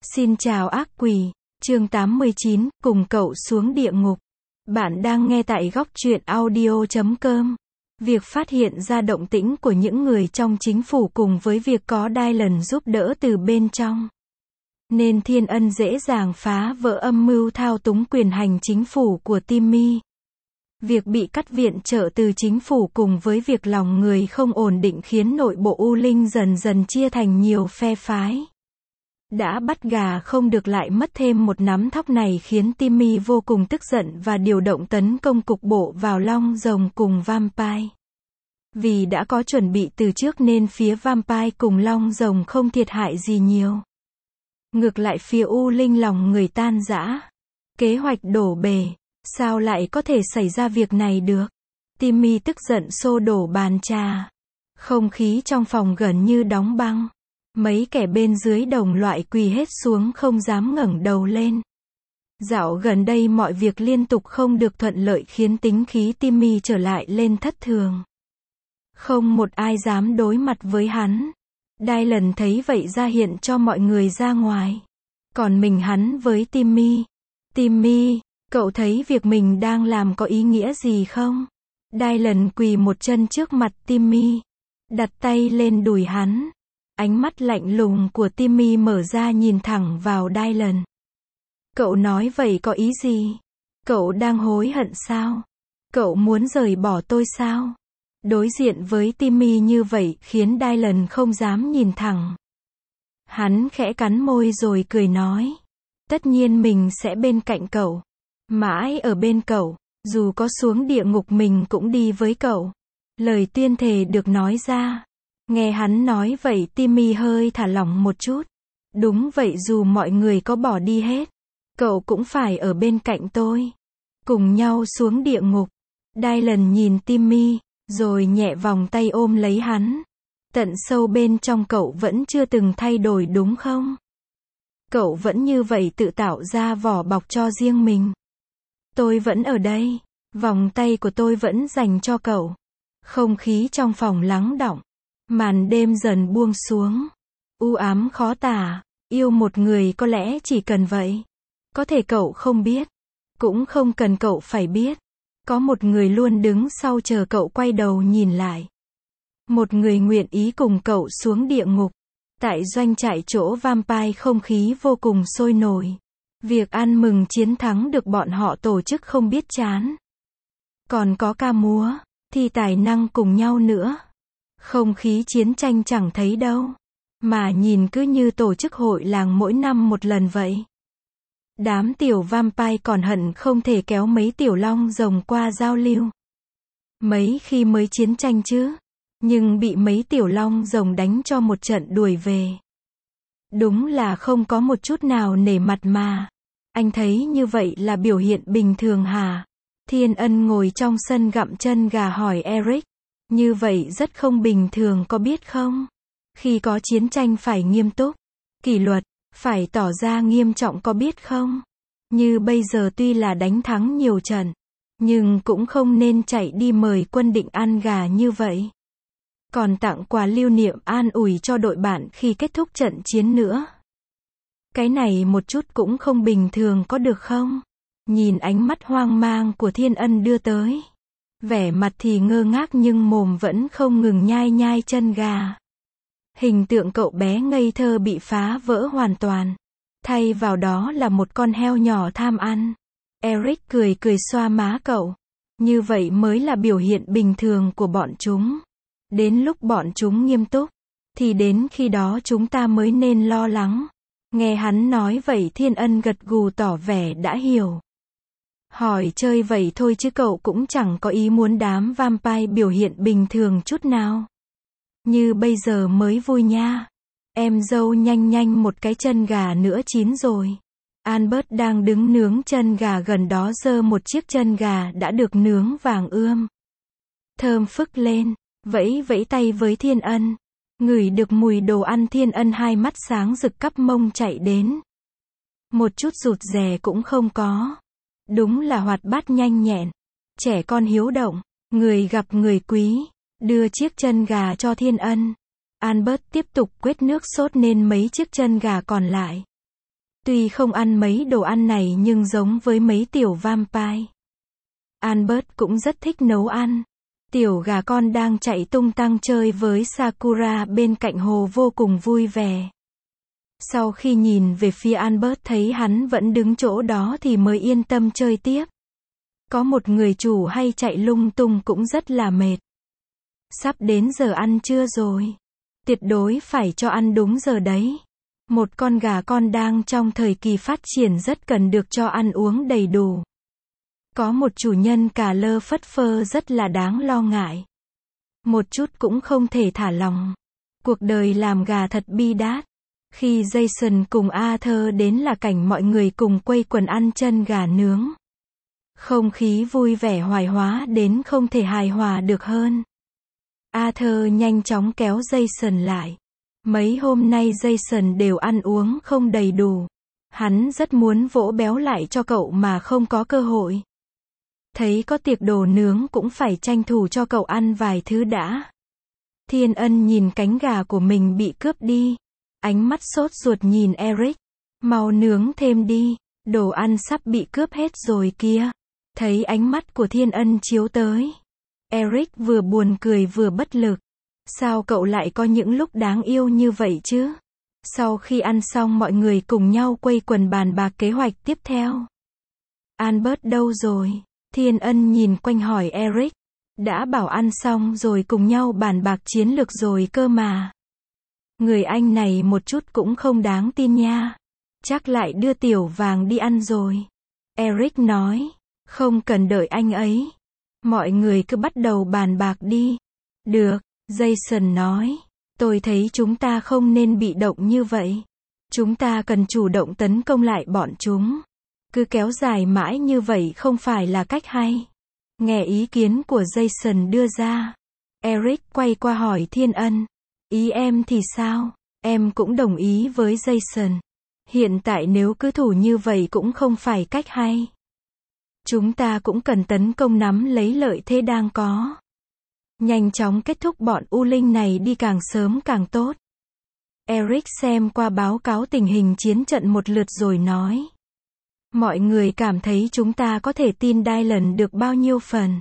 Xin chào ác quỷ, chương 89, cùng cậu xuống địa ngục. Bạn đang nghe tại góc truyện audio.com. Việc phát hiện ra động tĩnh của những người trong chính phủ cùng với việc có Dylan giúp đỡ từ bên trong, nên Thiên Ân dễ dàng phá vỡ âm mưu thao túng quyền hành chính phủ của Timmy. Việc bị cắt viện trợ từ chính phủ cùng với việc lòng người không ổn định khiến nội bộ U Linh dần dần chia thành nhiều phe phái. Đã bắt gà không được lại mất thêm một nắm thóc này khiến Timmy vô cùng tức giận và điều động tấn công cục bộ vào Long Rồng cùng Vampire. Vì đã có chuẩn bị từ trước nên phía Vampire cùng Long Rồng không thiệt hại gì nhiều. Ngược lại phía U Linh lòng người tan rã. Kế hoạch đổ bể. Sao lại có thể xảy ra việc này được? Timmy tức giận xô đổ bàn trà. Không khí trong phòng gần như đóng băng. Mấy kẻ bên dưới đồng loại quỳ hết xuống không dám ngẩng đầu lên. Dạo gần đây mọi việc liên tục không được thuận lợi khiến tính khí Timmy trở lại lên thất thường. Không một ai dám đối mặt với hắn. Dylan thấy vậy ra hiện cho mọi người ra ngoài. Còn mình hắn với Timmy. Timmy, cậu thấy việc mình đang làm có ý nghĩa gì không? Dylan quỳ một chân trước mặt Timmy. Đặt tay lên đùi hắn. Ánh mắt lạnh lùng của Timmy mở ra nhìn thẳng vào Dylan. Cậu nói vậy có ý gì? Cậu đang hối hận sao? Cậu muốn rời bỏ tôi sao? Đối diện với Timmy như vậy khiến Dylan không dám nhìn thẳng. Hắn khẽ cắn môi rồi cười nói. Tất nhiên mình sẽ bên cạnh cậu. Mãi ở bên cậu. Dù có xuống địa ngục mình cũng đi với cậu. Lời tuyên thề được nói ra. Nghe hắn nói vậy Timmy hơi thả lỏng một chút. Đúng vậy, dù mọi người có bỏ đi hết, cậu cũng phải ở bên cạnh tôi. Cùng nhau xuống địa ngục. Dylan nhìn Timmy, rồi nhẹ vòng tay ôm lấy hắn. Tận sâu bên trong cậu vẫn chưa từng thay đổi đúng không? Cậu vẫn như vậy tự tạo ra vỏ bọc cho riêng mình. Tôi vẫn ở đây. Vòng tay của tôi vẫn dành cho cậu. Không khí trong phòng lắng đọng. Màn đêm dần buông xuống. U ám khó tả. Yêu một người có lẽ chỉ cần vậy. Có thể cậu không biết. Cũng không cần cậu phải biết. Có một người luôn đứng sau chờ cậu quay đầu nhìn lại. Một người nguyện ý cùng cậu xuống địa ngục. Tại doanh trại chỗ Vampire không khí vô cùng sôi nổi. Việc ăn mừng chiến thắng được bọn họ tổ chức không biết chán. Còn có ca múa, thi tài năng cùng nhau nữa. Không khí chiến tranh chẳng thấy đâu. Mà nhìn cứ như tổ chức hội làng mỗi năm một lần vậy. Đám tiểu Vampire còn hận không thể kéo mấy tiểu Long Rồng qua giao lưu. Mấy khi mới chiến tranh chứ. Nhưng bị mấy tiểu Long Rồng đánh cho một trận đuổi về. Đúng là không có một chút nào nể mặt mà. Anh thấy như vậy là biểu hiện bình thường hả? Thiên Ân ngồi trong sân gặm chân gà hỏi Eric. Như vậy rất không bình thường có biết không? Khi có chiến tranh phải nghiêm túc, kỷ luật, phải tỏ ra nghiêm trọng có biết không? Như bây giờ tuy là đánh thắng nhiều trận, nhưng cũng không nên chạy đi mời quân định ăn gà như vậy. Còn tặng quà lưu niệm an ủi cho đội bạn khi kết thúc trận chiến nữa. Cái này một chút cũng không bình thường có được không? Nhìn ánh mắt hoang mang của Thiên Ân đưa tới. Vẻ mặt thì ngơ ngác nhưng mồm vẫn không ngừng nhai nhai chân gà. Hình tượng cậu bé ngây thơ bị phá vỡ hoàn toàn. Thay vào đó là một con heo nhỏ tham ăn. Eric cười cười xoa má cậu. Như vậy mới là biểu hiện bình thường của bọn chúng. Đến lúc bọn chúng nghiêm túc, thì đến khi đó chúng ta mới nên lo lắng. Nghe hắn nói vậy Thiên Ân gật gù tỏ vẻ đã hiểu. Hỏi chơi vậy thôi chứ cậu cũng chẳng có ý muốn đám Vampire biểu hiện bình thường chút nào. Như bây giờ mới vui nha. Em dâu nhanh nhanh một cái chân gà nữa chín rồi. Albert đang đứng nướng chân gà gần đó giơ một chiếc chân gà đã được nướng vàng ươm. Thơm phức lên, vẫy vẫy tay với Thiên Ân. Ngửi được mùi đồ ăn Thiên Ân hai mắt sáng rực cắp mông chạy đến. Một chút rụt rè cũng không có. Đúng là hoạt bát nhanh nhẹn. Trẻ con hiếu động, người gặp người quý. Đưa chiếc chân gà cho Thiên Ân. Albert tiếp tục quét nước sốt nên mấy chiếc chân gà còn lại. Tuy không ăn mấy đồ ăn này nhưng giống với mấy tiểu vampire. Albert cũng rất thích nấu ăn. Tiểu gà con đang chạy tung tăng chơi với Sakura bên cạnh hồ vô cùng vui vẻ. Sau khi nhìn về phía Albert thấy hắn vẫn đứng chỗ đó thì mới yên tâm chơi tiếp. Có một người chủ hay chạy lung tung cũng rất là mệt. Sắp đến giờ ăn trưa rồi. Tuyệt đối phải cho ăn đúng giờ đấy. Một con gà con đang trong thời kỳ phát triển rất cần được cho ăn uống đầy đủ. Có một chủ nhân cà lơ phất phơ rất là đáng lo ngại. Một chút cũng không thể thả lòng. Cuộc đời làm gà thật bi đát. Khi Jason cùng Arthur đến là cảnh mọi người cùng quây quần ăn chân gà nướng. Không khí vui vẻ hoài hóa đến không thể hài hòa được hơn. Arthur nhanh chóng kéo Jason lại. Mấy hôm nay Jason đều ăn uống không đầy đủ. Hắn rất muốn vỗ béo lại cho cậu mà không có cơ hội. Thấy có tiệc đồ nướng cũng phải tranh thủ cho cậu ăn vài thứ đã. Thiên Ân nhìn cánh gà của mình bị cướp đi. Ánh mắt sốt ruột nhìn Eric. Mau nướng thêm đi, đồ ăn sắp bị cướp hết rồi kia. Thấy ánh mắt của Thiên Ân chiếu tới. Eric vừa buồn cười vừa bất lực. Sao cậu lại có những lúc đáng yêu như vậy chứ? Sau khi ăn xong mọi người cùng nhau quây quần bàn bạc kế hoạch tiếp theo. Albert đâu rồi? Thiên Ân nhìn quanh hỏi Eric. Đã bảo ăn xong rồi cùng nhau bàn bạc chiến lược rồi cơ mà. Người anh này một chút cũng không đáng tin nha. Chắc lại đưa tiểu vàng đi ăn rồi. Eric nói. Không cần đợi anh ấy. Mọi người cứ bắt đầu bàn bạc đi. Được, Jason nói. Tôi thấy chúng ta không nên bị động như vậy. Chúng ta cần chủ động tấn công lại bọn chúng. Cứ kéo dài mãi như vậy không phải là cách hay. Nghe ý kiến của Jason đưa ra. Eric quay qua hỏi Thiên Ân. Ý em thì sao? Em cũng đồng ý với Jason. Hiện tại nếu cứ thủ như vậy cũng không phải cách hay. Chúng ta cũng cần tấn công nắm lấy lợi thế đang có. Nhanh chóng kết thúc bọn U Linh này đi càng sớm càng tốt. Eric xem qua báo cáo tình hình chiến trận một lượt rồi nói. Mọi người cảm thấy chúng ta có thể tin Dylan được bao nhiêu phần?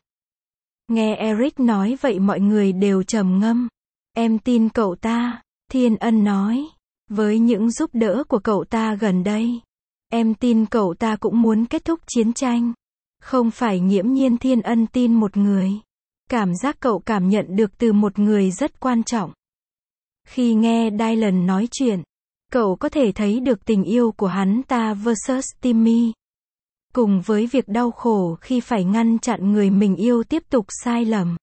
Nghe Eric nói vậy mọi người đều trầm ngâm. Em tin cậu ta, Thiên Ân nói. Với những giúp đỡ của cậu ta gần đây. Em tin cậu ta cũng muốn kết thúc chiến tranh. Không phải nghiễm nhiên Thiên Ân tin một người. Cảm giác cậu cảm nhận được từ một người rất quan trọng. Khi nghe Dylan nói chuyện, cậu có thể thấy được tình yêu của hắn ta versus Timmy. Cùng với việc đau khổ khi phải ngăn chặn người mình yêu tiếp tục sai lầm.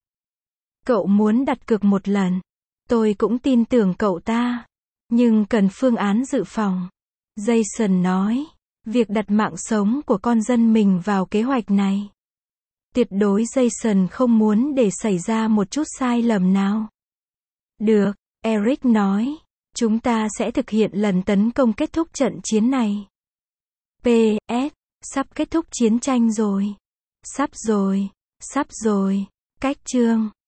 Cậu muốn đặt cược một lần. Tôi cũng tin tưởng cậu ta. Nhưng cần phương án dự phòng. Jason nói. Việc đặt mạng sống của con dân mình vào kế hoạch này. Tuyệt đối Jason không muốn để xảy ra một chút sai lầm nào. Được, Eric nói. Chúng ta sẽ thực hiện lần tấn công kết thúc trận chiến này. PS. Sắp kết thúc chiến tranh rồi. Sắp rồi. Cách chương.